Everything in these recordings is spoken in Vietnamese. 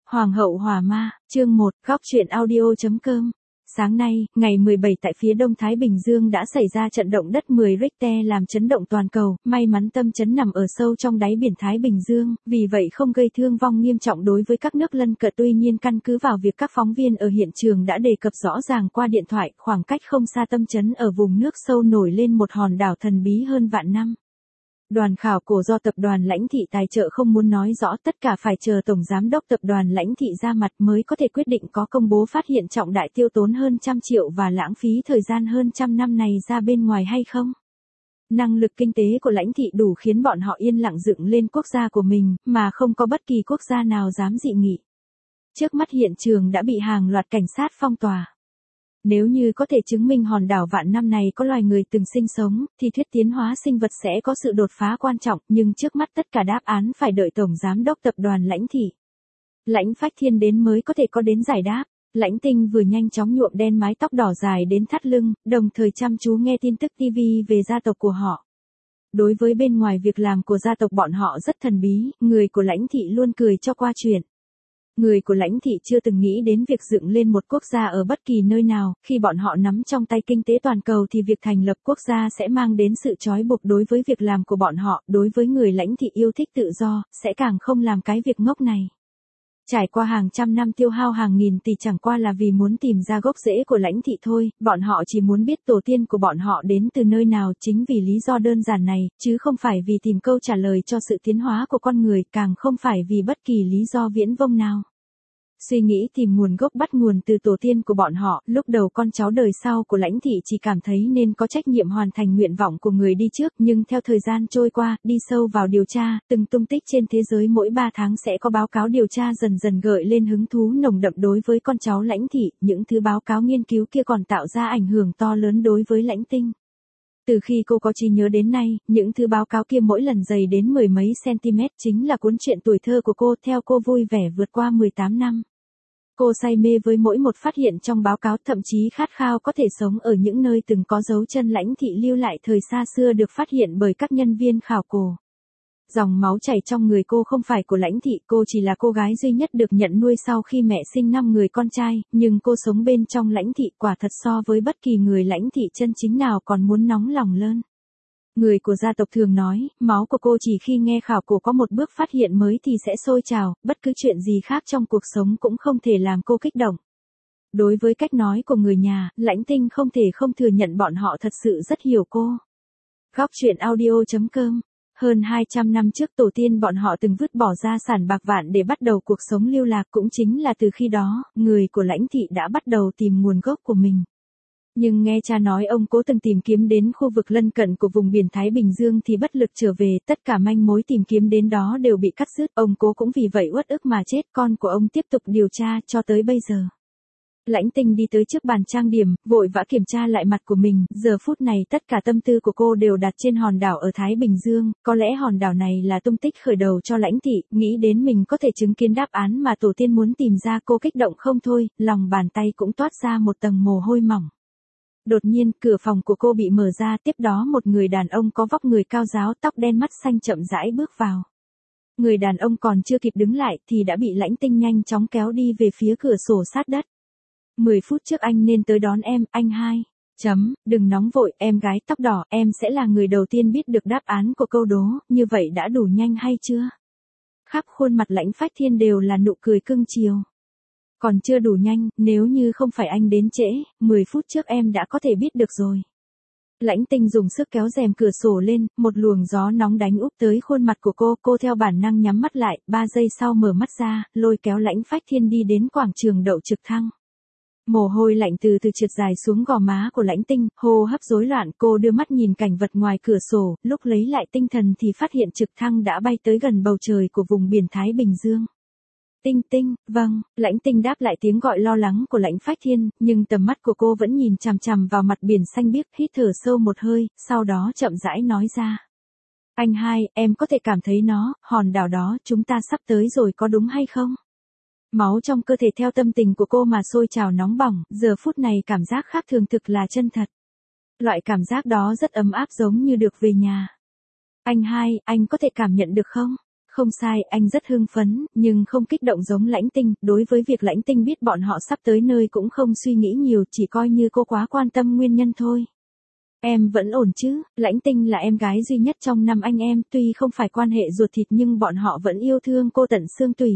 Hoàng hậu Hỏa Ma, chương 1, góc truyện audio.com. Sáng nay, ngày 17 tại phía đông Thái Bình Dương đã xảy ra trận động đất 10 Richter làm chấn động toàn cầu, may mắn tâm chấn nằm ở sâu trong đáy biển Thái Bình Dương, vì vậy không gây thương vong nghiêm trọng đối với các nước lân cận. Tuy nhiên căn cứ vào việc các phóng viên ở hiện trường đã đề cập rõ ràng qua điện thoại, khoảng cách không xa tâm chấn ở vùng nước sâu nổi lên một hòn đảo thần bí hơn vạn năm. Đoàn khảo cổ do tập đoàn Lãnh Thị tài trợ không muốn nói rõ, tất cả phải chờ Tổng Giám đốc tập đoàn Lãnh Thị ra mặt mới có thể quyết định có công bố phát hiện trọng đại tiêu tốn hơn 100 triệu và lãng phí thời gian hơn 100 năm này ra bên ngoài hay không. Năng lực kinh tế của Lãnh Thị đủ khiến bọn họ yên lặng dựng lên quốc gia của mình, mà không có bất kỳ quốc gia nào dám dị nghị. Trước mắt hiện trường đã bị hàng loạt cảnh sát phong tỏa. Nếu như có thể chứng minh hòn đảo vạn năm này có loài người từng sinh sống, thì thuyết tiến hóa sinh vật sẽ có sự đột phá quan trọng, nhưng trước mắt tất cả đáp án phải đợi Tổng Giám đốc tập đoàn Lãnh Thị, Lãnh Phách Thiên đến mới có thể có đến giải đáp. Lãnh Tinh vừa nhanh chóng nhuộm đen mái tóc đỏ dài đến thắt lưng, đồng thời chăm chú nghe tin tức TV về gia tộc của họ. Đối với bên ngoài việc làm của gia tộc bọn họ rất thần bí, người của Lãnh Thị luôn cười cho qua chuyện. Người của Lãnh Thị chưa từng nghĩ đến việc dựng lên một quốc gia ở bất kỳ nơi nào, khi bọn họ nắm trong tay kinh tế toàn cầu thì việc thành lập quốc gia sẽ mang đến sự trói buộc đối với việc làm của bọn họ, đối với người Lãnh Thị yêu thích tự do, sẽ càng không làm cái việc ngốc này. Trải qua hàng trăm năm tiêu hao hàng nghìn tỷ chẳng qua là vì muốn tìm ra gốc rễ của Lãnh Thị thôi, bọn họ chỉ muốn biết tổ tiên của bọn họ đến từ nơi nào, chính vì lý do đơn giản này, chứ không phải vì tìm câu trả lời cho sự tiến hóa của con người, càng không phải vì bất kỳ lý do viển vông nào. Suy nghĩ tìm nguồn gốc bắt nguồn từ tổ tiên của bọn họ, lúc đầu con cháu đời sau của Lãnh Thị chỉ cảm thấy nên có trách nhiệm hoàn thành nguyện vọng của người đi trước, nhưng theo thời gian trôi qua, đi sâu vào điều tra, từng tung tích trên thế giới mỗi 3 tháng sẽ có báo cáo điều tra dần dần gợi lên hứng thú nồng đậm đối với con cháu Lãnh Thị, những thứ báo cáo nghiên cứu kia còn tạo ra ảnh hưởng to lớn đối với Lãnh Tinh. Từ khi cô có trí nhớ đến nay, những thứ báo cáo kia mỗi lần dày đến 10 mấy cm chính là cuốn truyện tuổi thơ của cô, theo cô vui vẻ vượt qua 18 năm. Cô say mê với mỗi một phát hiện trong báo cáo, thậm chí khát khao có thể sống ở những nơi từng có dấu chân Lãnh Thị lưu lại thời xa xưa được phát hiện bởi các nhân viên khảo cổ. Dòng máu chảy trong người cô không phải của Lãnh Thị, cô chỉ là cô gái duy nhất được nhận nuôi sau khi mẹ sinh 5 người con trai, nhưng cô sống bên trong Lãnh Thị, quả thật so với bất kỳ người Lãnh Thị chân chính nào còn muốn nóng lòng hơn. Người của gia tộc thường nói, máu của cô chỉ khi nghe khảo cổ có một bước phát hiện mới thì sẽ sôi trào, bất cứ chuyện gì khác trong cuộc sống cũng không thể làm cô kích động. Đối với cách nói của người nhà, Lãnh Tinh không thể không thừa nhận bọn họ thật sự rất hiểu cô. Góc truyện audio.com. Hơn 200 năm trước tổ tiên bọn họ từng vứt bỏ gia sản bạc vạn để bắt đầu cuộc sống lưu lạc, cũng chính là từ khi đó, người của Lãnh Thị đã bắt đầu tìm nguồn gốc của mình. Nhưng nghe cha nói ông cố từng tìm kiếm đến khu vực lân cận của vùng biển Thái Bình Dương thì bất lực trở về, tất cả manh mối tìm kiếm đến đó đều bị cắt đứt, ông cố cũng vì vậy uất ức mà chết, con của ông tiếp tục điều tra cho tới bây giờ. Lãnh Tinh đi tới trước bàn trang điểm, vội vã kiểm tra lại mặt của mình, giờ phút này tất cả tâm tư của cô đều đặt trên hòn đảo ở Thái Bình Dương, có lẽ hòn đảo này là tung tích khởi đầu cho Lãnh Thị, nghĩ đến mình có thể chứng kiến đáp án mà tổ tiên muốn tìm ra, cô kích động không thôi, lòng bàn tay cũng toát ra một tầng mồ hôi mỏng. Đột nhiên, cửa phòng của cô bị mở ra, tiếp đó một người đàn ông có vóc người cao ráo, tóc đen mắt xanh chậm rãi bước vào. Người đàn ông còn chưa kịp đứng lại thì đã bị Lãnh Tinh nhanh chóng kéo đi về phía cửa sổ sát đất. 10 phút trước anh nên tới đón em, anh hai. Đừng nóng vội, em gái tóc đỏ, em sẽ là người đầu tiên biết được đáp án của câu đố, như vậy đã đủ nhanh hay chưa? Khắp khuôn mặt Lãnh Phách Thiên đều là nụ cười cưng chiều. Còn chưa đủ nhanh, nếu như không phải anh đến trễ, 10 phút trước em đã có thể biết được rồi. Lãnh Tinh dùng sức kéo rèm cửa sổ lên, một luồng gió nóng đánh úp tới khuôn mặt của cô theo bản năng nhắm mắt lại, 3 giây sau mở mắt ra, lôi kéo Lãnh Phách Thiên đi đến quảng trường đậu trực thăng. Mồ hôi lạnh từ từ trượt dài xuống gò má của Lãnh Tinh, hô hấp rối loạn, cô đưa mắt nhìn cảnh vật ngoài cửa sổ, lúc lấy lại tinh thần thì phát hiện trực thăng đã bay tới gần bầu trời của vùng biển Thái Bình Dương. Tinh Tinh, vâng, Lãnh Tinh đáp lại tiếng gọi lo lắng của Lãnh Phách Thiên, nhưng tầm mắt của cô vẫn nhìn chằm chằm vào mặt biển xanh biếc, hít thở sâu một hơi, sau đó chậm rãi nói ra. Anh hai, em có thể cảm thấy nó, hòn đảo đó, chúng ta sắp tới rồi có đúng hay không? Máu trong cơ thể theo tâm tình của cô mà sôi trào nóng bỏng, giờ phút này cảm giác khác thường thực là chân thật. Loại cảm giác đó rất ấm áp giống như được về nhà. Anh hai, anh có thể cảm nhận được không? Không sai, anh rất hưng phấn, nhưng không kích động giống Lãnh Tinh, đối với việc Lãnh Tinh biết bọn họ sắp tới nơi cũng không suy nghĩ nhiều, chỉ coi như cô quá quan tâm nguyên nhân thôi. Em vẫn ổn chứ, Lãnh Tinh là em gái duy nhất trong năm anh em, tuy không phải quan hệ ruột thịt nhưng bọn họ vẫn yêu thương cô tận xương tủy.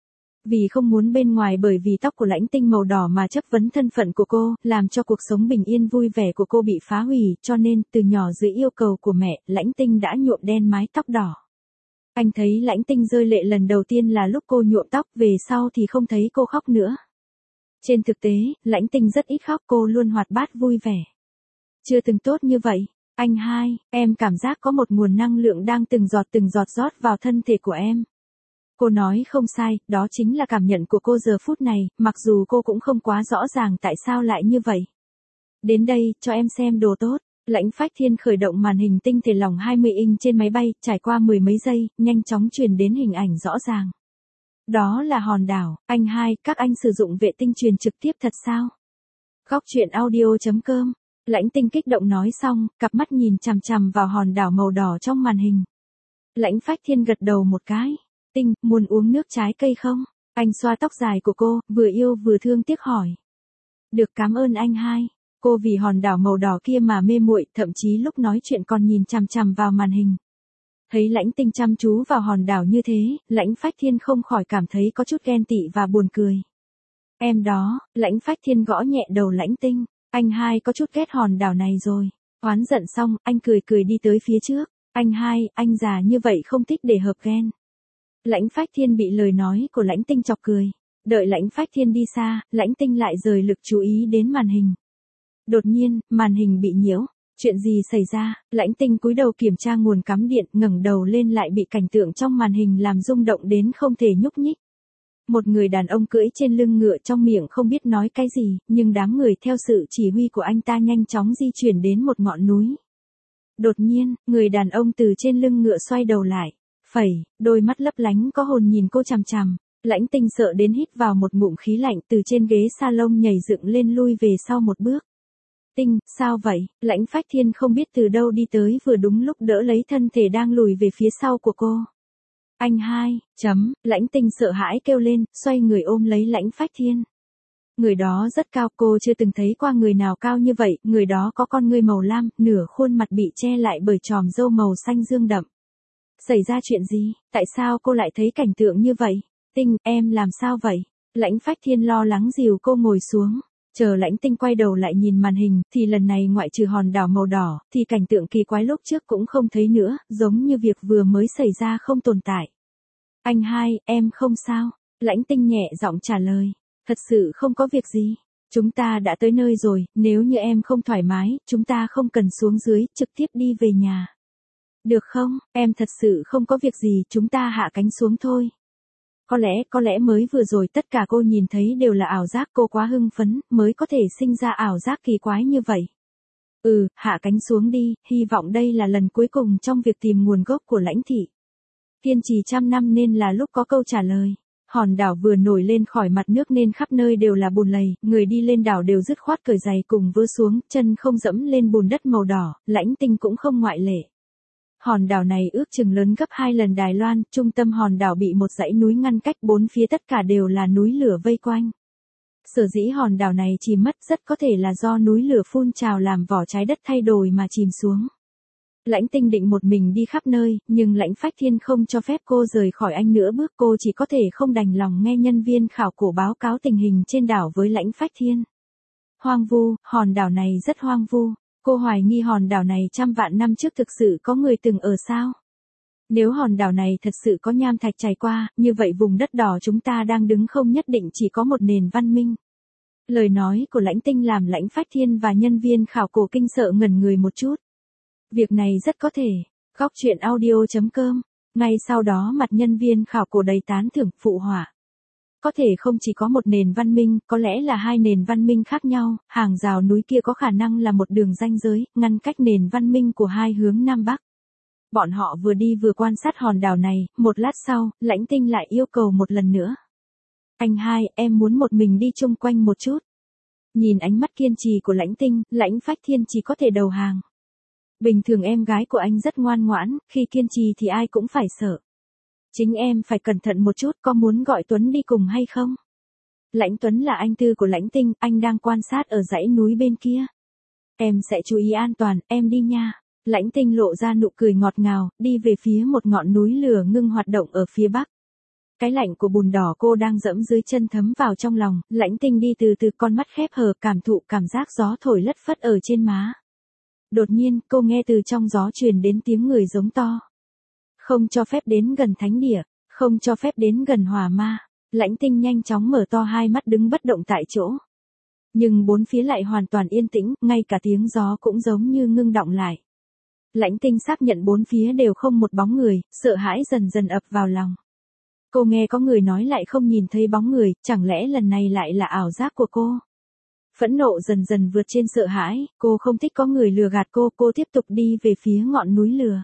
Vì không muốn bên ngoài bởi vì tóc của Lãnh Tinh màu đỏ mà chất vấn thân phận của cô, làm cho cuộc sống bình yên vui vẻ của cô bị phá hủy, cho nên từ nhỏ dưới yêu cầu của mẹ, Lãnh Tinh đã nhuộm đen mái tóc đỏ. Anh thấy Lãnh Tinh rơi lệ lần đầu tiên là lúc cô nhuộm tóc, về sau thì không thấy cô khóc nữa. Trên thực tế, Lãnh Tinh rất ít khóc, cô luôn hoạt bát vui vẻ. Chưa từng tốt như vậy. Anh hai, em cảm giác có một nguồn năng lượng đang từng giọt rót vào thân thể của em. Cô nói không sai, đó chính là cảm nhận của cô giờ phút này, mặc dù cô cũng không quá rõ ràng tại sao lại như vậy. Đến đây, cho em xem đồ tốt. Lãnh Phách Thiên khởi động màn hình tinh thể lỏng 20 inch trên máy bay, trải qua mười mấy giây, nhanh chóng truyền đến hình ảnh rõ ràng. Đó là hòn đảo, anh hai, các anh sử dụng vệ tinh truyền trực tiếp thật sao? Góc truyện audio.com. Lãnh Tinh kích động nói xong, cặp mắt nhìn chằm chằm vào hòn đảo màu đỏ trong màn hình. Lãnh Phách Thiên gật đầu một cái. Tinh, muốn uống nước trái cây không? Anh xoa tóc dài của cô, vừa yêu vừa thương tiếc hỏi. Được, cảm ơn anh hai. Cô vì hòn đảo màu đỏ kia mà mê muội, thậm chí lúc nói chuyện còn nhìn chằm chằm vào màn hình. Thấy Lãnh Tinh chăm chú vào hòn đảo như thế, Lãnh Phách Thiên không khỏi cảm thấy có chút ghen tị và buồn cười. Em đó, Lãnh Phách Thiên gõ nhẹ đầu Lãnh Tinh. Anh hai có chút ghét hòn đảo này rồi. Oán giận xong, anh cười đi tới phía trước. Anh hai, anh già như vậy không thích để hợp ghen. Lãnh Phách Thiên bị lời nói của Lãnh Tinh chọc cười. Đợi Lãnh Phách Thiên đi xa, Lãnh Tinh lại rời lực chú ý đến màn hình. Đột nhiên, màn hình bị nhiễu. Chuyện gì xảy ra? Lãnh Tinh cúi đầu kiểm tra nguồn cắm điện, ngẩng đầu lên lại bị cảnh tượng trong màn hình làm rung động đến không thể nhúc nhích. Một người đàn ông cưỡi trên lưng ngựa trong miệng không biết nói cái gì, nhưng đám người theo sự chỉ huy của anh ta nhanh chóng di chuyển đến một ngọn núi. Đột nhiên, người đàn ông từ trên lưng ngựa xoay đầu lại. Đôi mắt lấp lánh có hồn nhìn cô chằm chằm. Lãnh Tinh sợ đến hít vào một ngụm khí lạnh, từ trên ghế salon nhảy dựng lên lui về sau một bước. Tinh, sao vậy? Lãnh Phách Thiên không biết từ đâu đi tới vừa đúng lúc đỡ lấy thân thể đang lùi về phía sau của cô. Anh hai, Lãnh Tinh sợ hãi kêu lên, xoay người ôm lấy Lãnh Phách Thiên. Người đó rất cao, cô chưa từng thấy qua người nào cao như vậy, người đó có con ngươi màu lam, nửa khuôn mặt bị che lại bởi chòm râu màu xanh dương đậm. Xảy ra chuyện gì? Tại sao cô lại thấy cảnh tượng như vậy? Tinh, em làm sao vậy? Lãnh Phách Thiên lo lắng dìu cô ngồi xuống. Chờ Lãnh Tinh quay đầu lại nhìn màn hình, thì lần này ngoại trừ hòn đảo màu đỏ, thì cảnh tượng kỳ quái lúc trước cũng không thấy nữa, giống như việc vừa mới xảy ra không tồn tại. Anh hai, em không sao. Lãnh Tinh nhẹ giọng trả lời. Thật sự không có việc gì. Chúng ta đã tới nơi rồi, nếu như em không thoải mái, chúng ta không cần xuống dưới, trực tiếp đi về nhà. Được không, em thật sự không có việc gì, chúng ta hạ cánh xuống thôi. Có lẽ mới vừa rồi tất cả cô nhìn thấy đều là ảo giác, cô quá hưng phấn, mới có thể sinh ra ảo giác kỳ quái như vậy. Hạ cánh xuống đi, hy vọng đây là lần cuối cùng trong việc tìm nguồn gốc của Lãnh thị. Kiên trì trăm năm nên là lúc có câu trả lời. Hòn đảo vừa nổi lên khỏi mặt nước nên khắp nơi đều là bùn lầy, người đi lên đảo đều dứt khoát cởi giày cùng vớ xuống, chân không dẫm lên bùn đất màu đỏ, Lãnh Tinh cũng không ngoại lệ. Hòn đảo này ước chừng lớn gấp 2 lần Đài Loan, trung tâm hòn đảo bị một dãy núi ngăn cách, bốn phía tất cả đều là núi lửa vây quanh. Sở dĩ hòn đảo này chìm mất rất có thể là do núi lửa phun trào làm vỏ trái đất thay đổi mà chìm xuống. Lãnh Tinh định một mình đi khắp nơi, nhưng Lãnh Phách Thiên không cho phép cô rời khỏi anh nữa bước, cô chỉ có thể không đành lòng nghe nhân viên khảo cổ báo cáo tình hình trên đảo với Lãnh Phách Thiên. Hoang vu, hòn đảo này rất hoang vu. Cô hoài nghi hòn đảo này trăm vạn năm trước thực sự có người từng ở sao? Nếu hòn đảo này thật sự có nham thạch trải qua, như vậy vùng đất đỏ chúng ta đang đứng không nhất định chỉ có một nền văn minh. Lời nói của Lãnh Tinh làm Lãnh Phách Thiên và nhân viên khảo cổ kinh sợ ngẩn người một chút. Việc này rất có thể. Góc truyện audio.com. Ngay sau đó mặt nhân viên khảo cổ đầy tán thưởng, phụ họa. Có thể không chỉ có một nền văn minh, có lẽ là hai nền văn minh khác nhau, hàng rào núi kia có khả năng là một đường ranh giới, ngăn cách nền văn minh của hai hướng Nam Bắc. Bọn họ vừa đi vừa quan sát hòn đảo này, một lát sau, Lãnh Tinh lại yêu cầu một lần nữa. Anh hai, em muốn một mình đi chung quanh một chút. Nhìn ánh mắt kiên trì của Lãnh Tinh, Lãnh Phách Thiên chỉ có thể đầu hàng. Bình thường em gái của anh rất ngoan ngoãn, khi kiên trì thì ai cũng phải sợ. Chính em phải cẩn thận một chút, có muốn gọi Tuấn đi cùng hay không? Lãnh Tuấn là anh tư của Lãnh Tinh, anh đang quan sát ở dãy núi bên kia. Em sẽ chú ý an toàn, em đi nha. Lãnh Tinh lộ ra nụ cười ngọt ngào, đi về phía một ngọn núi lửa ngưng hoạt động ở phía bắc. Cái lạnh của bùn đỏ cô đang dẫm dưới chân thấm vào trong lòng, Lãnh Tinh đi từ từ, con mắt khép hờ, cảm thụ cảm giác gió thổi lất phất ở trên má. Đột nhiên, cô nghe từ trong gió truyền đến tiếng người giống to. Không cho phép đến gần thánh địa, không cho phép đến gần hỏa ma. Lãnh Tinh nhanh chóng mở to hai mắt đứng bất động tại chỗ. Nhưng bốn phía lại hoàn toàn yên tĩnh, ngay cả tiếng gió cũng giống như ngưng đọng lại. Lãnh Tinh xác nhận bốn phía đều không một bóng người, sợ hãi dần dần ập vào lòng. Cô nghe có người nói lại không nhìn thấy bóng người, chẳng lẽ lần này lại là ảo giác của cô? Phẫn nộ dần dần vượt trên sợ hãi, cô không thích có người lừa gạt cô tiếp tục đi về phía ngọn núi lửa.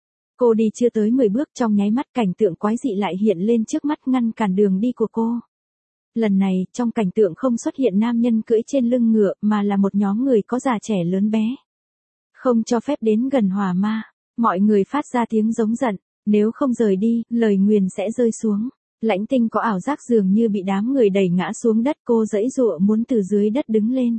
Cô đi chưa tới 10 bước, trong nháy mắt cảnh tượng quái dị lại hiện lên trước mắt, ngăn cản đường đi của cô. Lần này, trong cảnh tượng không xuất hiện nam nhân cưỡi trên lưng ngựa, mà là một nhóm người có già trẻ lớn bé. Không cho phép đến gần hỏa ma. Mọi người phát ra tiếng giống giận, nếu không rời đi, lời nguyền sẽ rơi xuống. Lãnh Tinh có ảo giác dường như bị đám người đẩy ngã xuống đất, cô giãy giụa muốn từ dưới đất đứng lên.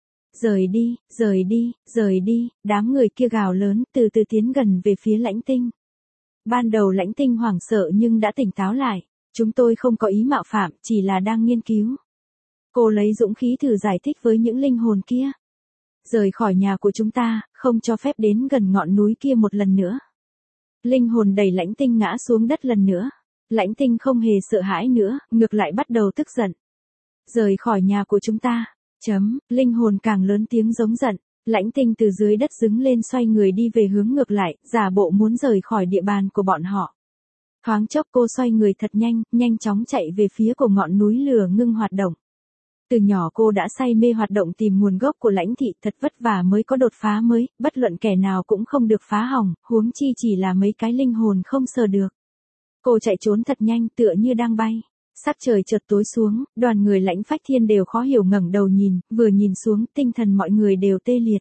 Rời đi, rời đi, rời đi, đám người kia gào lớn, từ từ tiến gần về phía Lãnh Tinh. Ban đầu Lãnh Tinh hoảng sợ nhưng đã tỉnh táo lại. Chúng tôi không có ý mạo phạm, chỉ là đang nghiên cứu. Cô lấy dũng khí thử giải thích với những linh hồn kia. Rời khỏi nhà của chúng ta, không cho phép đến gần ngọn núi kia một lần nữa. Linh hồn đẩy Lãnh Tinh ngã xuống đất lần nữa. Lãnh Tinh không hề sợ hãi nữa, ngược lại bắt đầu tức giận. Rời khỏi nhà của chúng ta. Linh hồn càng lớn tiếng giống giận. Lãnh Tinh từ dưới đất đứng lên, xoay người đi về hướng ngược lại, giả bộ muốn rời khỏi địa bàn của bọn họ. Thoáng chốc cô xoay người thật nhanh, nhanh chóng chạy về phía của ngọn núi lửa ngưng hoạt động. Từ nhỏ cô đã say mê hoạt động tìm nguồn gốc của Lãnh thị, thật vất vả mới có đột phá mới, bất luận kẻ nào cũng không được phá hỏng, huống chi chỉ là mấy cái linh hồn không sờ được. Cô chạy trốn thật nhanh, tựa như đang bay. Sắc trời chợt tối xuống, đoàn người Lãnh Phách Thiên đều khó hiểu ngẩng đầu nhìn, vừa nhìn xuống, tinh thần mọi người đều tê liệt.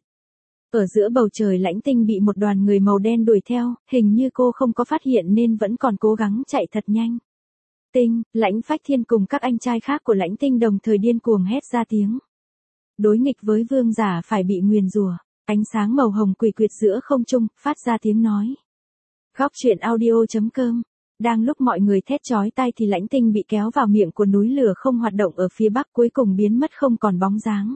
Ở giữa bầu trời Lãnh Tinh bị một đoàn người màu đen đuổi theo, hình như cô không có phát hiện nên vẫn còn cố gắng chạy thật nhanh. Tinh, Lãnh Phách Thiên cùng các anh trai khác của Lãnh Tinh đồng thời điên cuồng hét ra tiếng. Đối nghịch với vương giả phải bị nguyền rủa. Ánh sáng màu hồng quỷ quyệt giữa không trung, phát ra tiếng nói. Góc truyện audio.com. Đang lúc mọi người thét chói tai thì Lãnh Tinh bị kéo vào miệng của núi lửa không hoạt động ở phía bắc, cuối cùng biến mất không còn bóng dáng.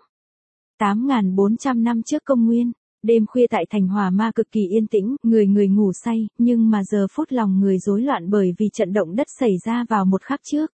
8.400 năm trước công nguyên, đêm khuya tại thành Hỏa Ma cực kỳ yên tĩnh, người người ngủ say, nhưng mà giờ phút lòng người rối loạn bởi vì trận động đất xảy ra vào một khắc trước.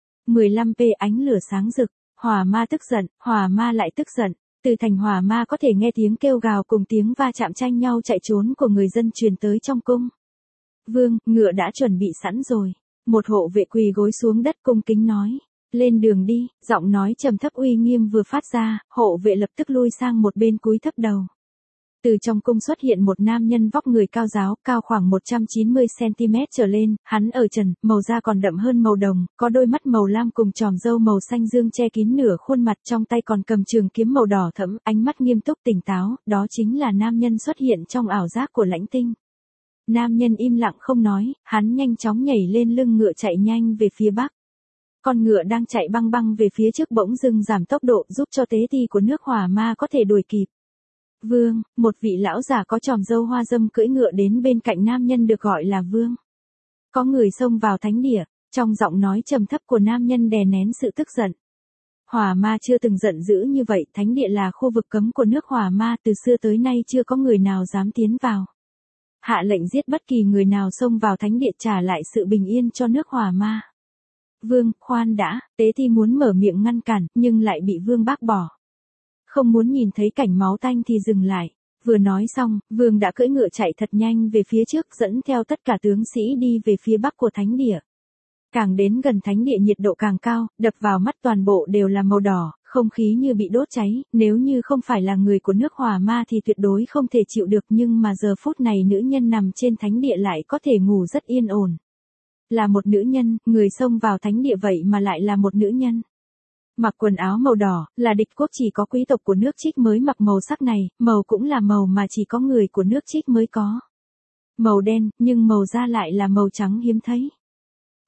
15p ánh lửa sáng rực, Hỏa Ma tức giận, Hỏa Ma lại tức giận. Từ thành Hỏa Ma có thể nghe tiếng kêu gào cùng tiếng va chạm tranh nhau chạy trốn của người dân truyền tới trong cung. Vương, ngựa đã chuẩn bị sẵn rồi. Một hộ vệ quỳ gối xuống đất cung kính nói. Lên đường đi, giọng nói trầm thấp uy nghiêm vừa phát ra, hộ vệ lập tức lui sang một bên cúi thấp đầu. Từ trong cung xuất hiện một nam nhân vóc người cao ráo, cao khoảng 190cm trở lên, hắn ở trần, màu da còn đậm hơn màu đồng, có đôi mắt màu lam cùng tròm râu màu xanh dương che kín nửa khuôn mặt, trong tay còn cầm trường kiếm màu đỏ thẫm, ánh mắt nghiêm túc tỉnh táo, đó chính là nam nhân xuất hiện trong ảo giác của Lãnh Tinh. Nam nhân im lặng không nói, hắn nhanh chóng nhảy lên lưng ngựa chạy nhanh về phía bắc. Con ngựa đang chạy băng băng về phía trước bỗng dưng giảm tốc độ giúp cho tế ti của nước Hỏa Ma có thể đuổi kịp. Vương, một vị lão già có tròm râu hoa dâm cưỡi ngựa đến bên cạnh nam nhân được gọi là Vương. Có người xông vào thánh địa, trong giọng nói trầm thấp của nam nhân đè nén sự tức giận. Hỏa Ma chưa từng giận dữ như vậy, thánh địa là khu vực cấm của nước Hỏa Ma, từ xưa tới nay chưa có người nào dám tiến vào. Hạ lệnh giết bất kỳ người nào xông vào thánh địa, trả lại sự bình yên cho nước Hỏa Ma. Vương, khoan đã, tế thi muốn mở miệng ngăn cản, nhưng lại bị Vương bác bỏ. Không muốn nhìn thấy cảnh máu tanh thì dừng lại. Vừa nói xong, Vương đã cưỡi ngựa chạy thật nhanh về phía trước, dẫn theo tất cả tướng sĩ đi về phía bắc của thánh địa. Càng đến gần thánh địa nhiệt độ càng cao, đập vào mắt toàn bộ đều là màu đỏ, không khí như bị đốt cháy, nếu như không phải là người của nước Hỏa Ma thì tuyệt đối không thể chịu được, nhưng mà giờ phút này nữ nhân nằm trên thánh địa lại có thể ngủ rất yên ổn. Là một nữ nhân, người xông vào thánh địa vậy mà lại là một nữ nhân. Mặc quần áo màu đỏ, là địch quốc, chỉ có quý tộc của nước Trích mới mặc màu sắc này, màu cũng là màu mà chỉ có người của nước Trích mới có. Màu đen, nhưng màu da lại là màu trắng hiếm thấy.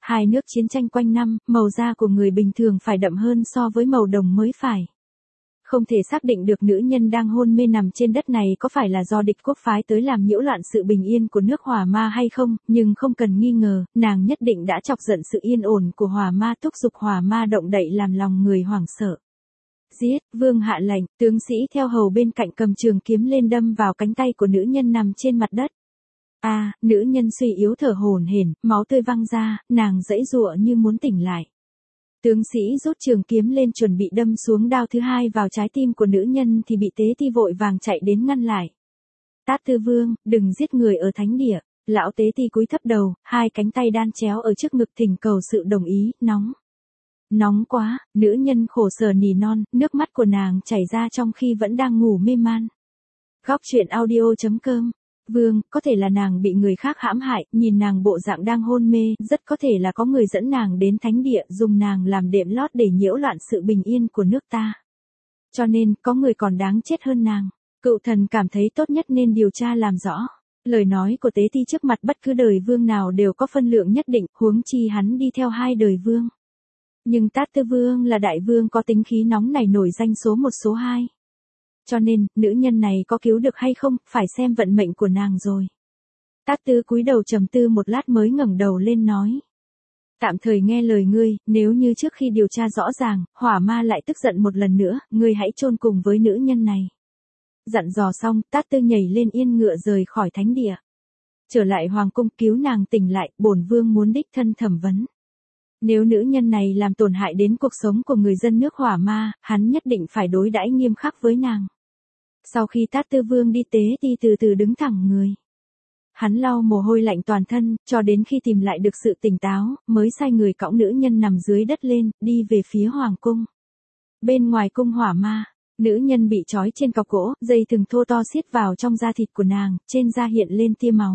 hai nước chiến tranh quanh năm, màu da của người bình thường phải đậm hơn so với màu đồng mới phải. Không thể xác định được nữ nhân đang hôn mê nằm trên đất này có phải là do địch quốc phái tới làm nhiễu loạn sự bình yên của nước Hỏa Ma hay không, nhưng không cần nghi ngờ, nàng nhất định đã chọc giận sự yên ổn của Hỏa Ma, thúc giục Hỏa Ma động đậy làm lòng người hoảng sợ. Giết, vương hạ lệnh, tướng sĩ theo hầu bên cạnh cầm trường kiếm lên đâm vào cánh tay của nữ nhân nằm trên mặt đất. Nữ nhân suy yếu thở hổn hển, máu tươi văng ra, nàng giãy giụa như muốn tỉnh lại. Tướng sĩ rút trường kiếm lên chuẩn bị đâm xuống đao thứ hai vào trái tim của nữ nhân thì bị Tế Ti vội vàng chạy đến ngăn lại. Tát Tư Vương, đừng giết người ở thánh địa. Lão Tế Ti cúi thấp đầu, hai cánh tay đan chéo ở trước ngực thỉnh cầu sự đồng ý, nóng. Nóng quá, nữ nhân khổ sở nỉ non, nước mắt của nàng chảy ra trong khi vẫn đang ngủ mê man. Góc truyện audio.com. Vương, có thể là nàng bị người khác hãm hại, nhìn nàng bộ dạng đang hôn mê, rất có thể là có người dẫn nàng đến thánh địa, dùng nàng làm đệm lót để nhiễu loạn sự bình yên của nước ta. Cho nên, có người còn đáng chết hơn nàng. Cựu thần cảm thấy tốt nhất nên điều tra làm rõ. Lời nói của Tế Ti trước mặt bất cứ đời vương nào đều có phân lượng nhất định, huống chi hắn đi theo hai đời vương. Nhưng Tát Tư Vương là đại vương có tính khí nóng nảy nổi danh số 1 số 2. Cho nên, nữ nhân này có cứu được hay không, phải xem vận mệnh của nàng rồi. Tát Tư cúi đầu trầm tư một lát mới ngẩng đầu lên nói. Tạm thời nghe lời ngươi, nếu như trước khi điều tra rõ ràng, Hỏa Ma lại tức giận một lần nữa, ngươi hãy chôn cùng với nữ nhân này. Dặn dò xong, Tát Tư nhảy lên yên ngựa rời khỏi thánh địa. Trở lại hoàng cung cứu nàng tỉnh lại, bổn vương muốn đích thân thẩm vấn. Nếu nữ nhân này làm tổn hại đến cuộc sống của người dân nước Hỏa Ma, hắn nhất định phải đối đãi nghiêm khắc với nàng. Sau khi Tát Tư Vương đi Tế Ti từ từ đứng thẳng người. Hắn lau mồ hôi lạnh toàn thân, cho đến khi tìm lại được sự tỉnh táo, mới sai người cõng nữ nhân nằm dưới đất lên, đi về phía hoàng cung. Bên ngoài cung Hỏa Ma, nữ nhân bị trói trên cọc gỗ, dây thừng thô to siết vào trong da thịt của nàng, trên da hiện lên tia máu.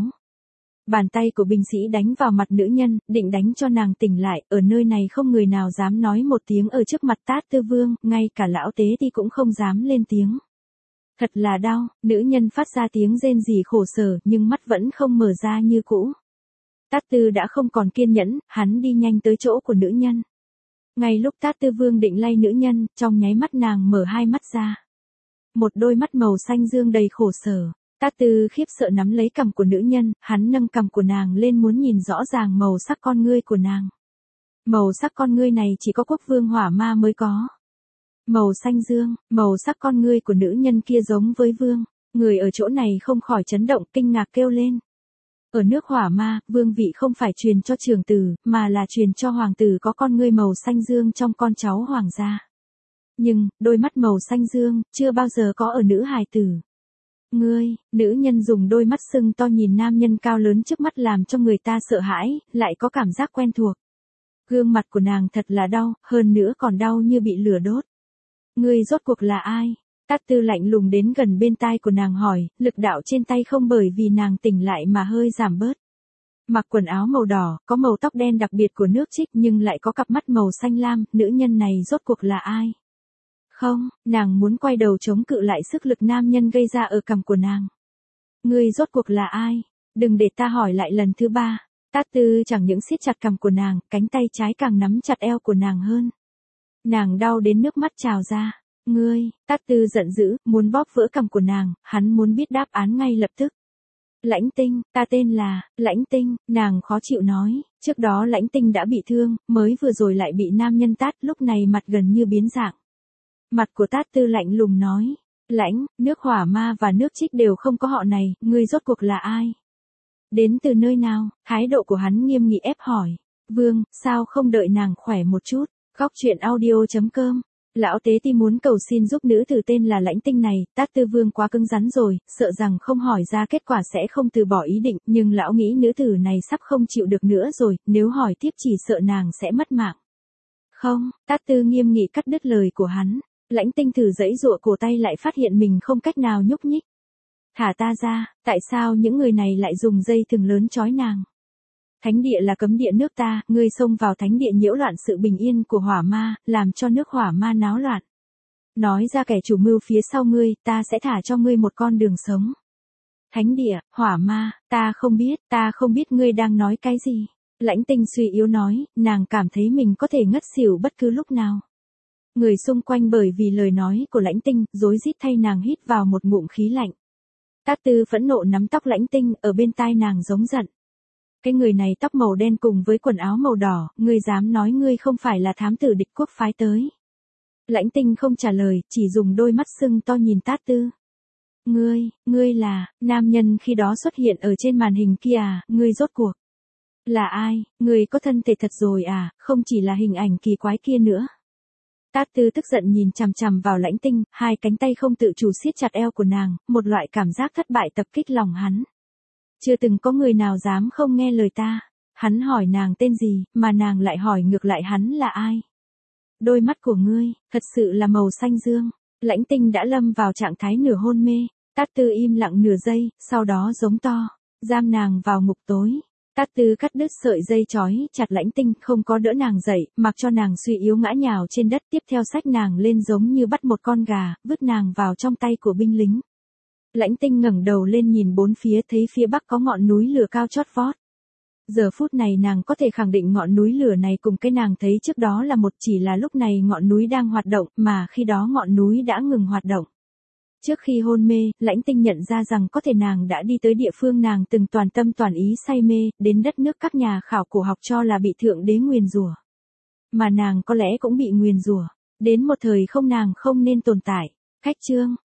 Bàn tay của binh sĩ đánh vào mặt nữ nhân, định đánh cho nàng tỉnh lại, ở nơi này không người nào dám nói một tiếng ở trước mặt Tát Tư Vương, ngay cả lão Tế Ti cũng không dám lên tiếng. Thật là đau, nữ nhân phát ra tiếng rên rỉ khổ sở, nhưng mắt vẫn không mở ra như cũ. Tát Tư đã không còn kiên nhẫn, hắn đi nhanh tới chỗ của nữ nhân. Ngay lúc Tát Tư Vương định lay nữ nhân, trong nháy mắt nàng mở hai mắt ra. Một đôi mắt màu xanh dương đầy khổ sở. Tát Tư khiếp sợ nắm lấy cằm của nữ nhân, hắn nâng cằm của nàng lên muốn nhìn rõ ràng màu sắc con ngươi của nàng. Màu sắc con ngươi này chỉ có quốc vương Hỏa Ma mới có. Màu xanh dương, màu sắc con ngươi của nữ nhân kia giống với vương. Người ở chỗ này không khỏi chấn động, kinh ngạc kêu lên. Ở nước Hỏa Ma, vương vị không phải truyền cho trưởng tử, mà là truyền cho hoàng tử có con ngươi màu xanh dương trong con cháu hoàng gia. Nhưng, đôi mắt màu xanh dương, chưa bao giờ có ở nữ hài tử. Ngươi, nữ nhân dùng đôi mắt sưng to nhìn nam nhân cao lớn trước mắt làm cho người ta sợ hãi, lại có cảm giác quen thuộc. Gương mặt của nàng thật là đau, hơn nữa còn đau như bị lửa đốt. Ngươi rốt cuộc là ai? Tát Tư lạnh lùng đến gần bên tai của nàng hỏi, lực đạo trên tay không bởi vì nàng tỉnh lại mà hơi giảm bớt. Mặc quần áo màu đỏ, có màu tóc đen đặc biệt của nước Trích nhưng lại có cặp mắt màu xanh lam, nữ nhân này rốt cuộc là ai? Không, nàng muốn quay đầu chống cự lại sức lực nam nhân gây ra ở cằm của nàng. Ngươi rốt cuộc là ai? Đừng để ta hỏi lại lần thứ 3. Tát Tư chẳng những siết chặt cằm của nàng, cánh tay trái càng nắm chặt eo của nàng hơn. Nàng đau đến nước mắt trào ra. Ngươi, Tát Tư giận dữ, muốn bóp vỡ cằm của nàng, hắn muốn biết đáp án ngay lập tức. Lãnh Tinh, ta tên là, Lãnh Tinh, nàng khó chịu nói, trước đó Lãnh Tinh đã bị thương, mới vừa rồi lại bị nam nhân tát, lúc này mặt gần như biến dạng. Mặt của Tát Tư lạnh lùng nói, Lãnh, nước Hỏa Ma và nước Trích đều không có họ này, ngươi rốt cuộc là ai? Đến từ nơi nào? Thái độ của hắn nghiêm nghị ép hỏi. Vương, sao không đợi nàng khỏe một chút? Góc truyện audio.com. Lão Tế Ti muốn cầu xin giúp nữ tử tên là Lãnh Tinh này, Tát Tư Vương quá cứng rắn rồi, sợ rằng không hỏi ra kết quả sẽ không từ bỏ ý định, nhưng lão nghĩ nữ tử này sắp không chịu được nữa rồi, nếu hỏi tiếp chỉ sợ nàng sẽ mất mạng. Không, Tát Tư nghiêm nghị cắt đứt lời của hắn. Lãnh Tinh thử giãy giụa cổ tay lại phát hiện mình không cách nào nhúc nhích. Thả ta ra, tại sao những người này lại dùng dây thừng lớn trói nàng? Thánh địa là cấm địa nước ta, ngươi xông vào thánh địa nhiễu loạn sự bình yên của Hỏa Ma, làm cho nước Hỏa Ma náo loạn. Nói ra kẻ chủ mưu phía sau ngươi, ta sẽ thả cho ngươi một con đường sống. Thánh địa, Hỏa Ma, ta không biết ngươi đang nói cái gì. Lãnh Tinh suy yếu nói, nàng cảm thấy mình có thể ngất xỉu bất cứ lúc nào. Người xung quanh bởi vì lời nói của Lãnh Tinh, rối rít thay nàng hít vào một ngụm khí lạnh. Tát Tư phẫn nộ nắm tóc Lãnh Tinh, ở bên tai nàng giống giận. Cái người này tóc màu đen cùng với quần áo màu đỏ, ngươi dám nói ngươi không phải là thám tử địch quốc phái tới. Lãnh Tinh không trả lời, chỉ dùng đôi mắt sưng to nhìn Tát Tư. Ngươi là, nam nhân khi đó xuất hiện ở trên màn hình kia à, ngươi rốt cuộc. Là ai, ngươi có thân thể thật rồi à, không chỉ là hình ảnh kỳ quái kia nữa. Tát Tư tức giận nhìn chằm chằm vào Lãnh Tinh, hai cánh tay không tự chủ siết chặt eo của nàng, một loại cảm giác thất bại tập kích lòng hắn. Chưa từng có người nào dám không nghe lời ta. Hắn hỏi nàng tên gì, mà nàng lại hỏi ngược lại hắn là ai. Đôi mắt của ngươi, thật sự là màu xanh dương. Lãnh Tinh đã lâm vào trạng thái nửa hôn mê. Tát Tư im lặng nửa giây, sau đó giống to, giam nàng vào ngục tối. Tát Tư cắt đứt sợi dây trói chặt Lãnh Tinh, không có đỡ nàng dậy, mặc cho nàng suy yếu ngã nhào trên đất, tiếp theo xách nàng lên giống như bắt một con gà, vứt nàng vào trong tay của binh lính. Lãnh Tinh ngẩng đầu lên nhìn bốn phía, thấy phía bắc có ngọn núi lửa cao chót vót. Giờ phút này nàng có thể khẳng định ngọn núi lửa này cùng cái nàng thấy trước đó là một, chỉ là lúc này ngọn núi đang hoạt động, mà khi đó ngọn núi đã ngừng hoạt động. Trước khi hôn mê, Lãnh Tinh nhận ra rằng có thể nàng đã đi tới địa phương nàng từng toàn tâm toàn ý say mê, đến đất nước các nhà khảo cổ học cho là bị thượng đế nguyền rủa. Mà nàng có lẽ cũng bị nguyền rủa, đến một thời không nàng không nên tồn tại. Cách chương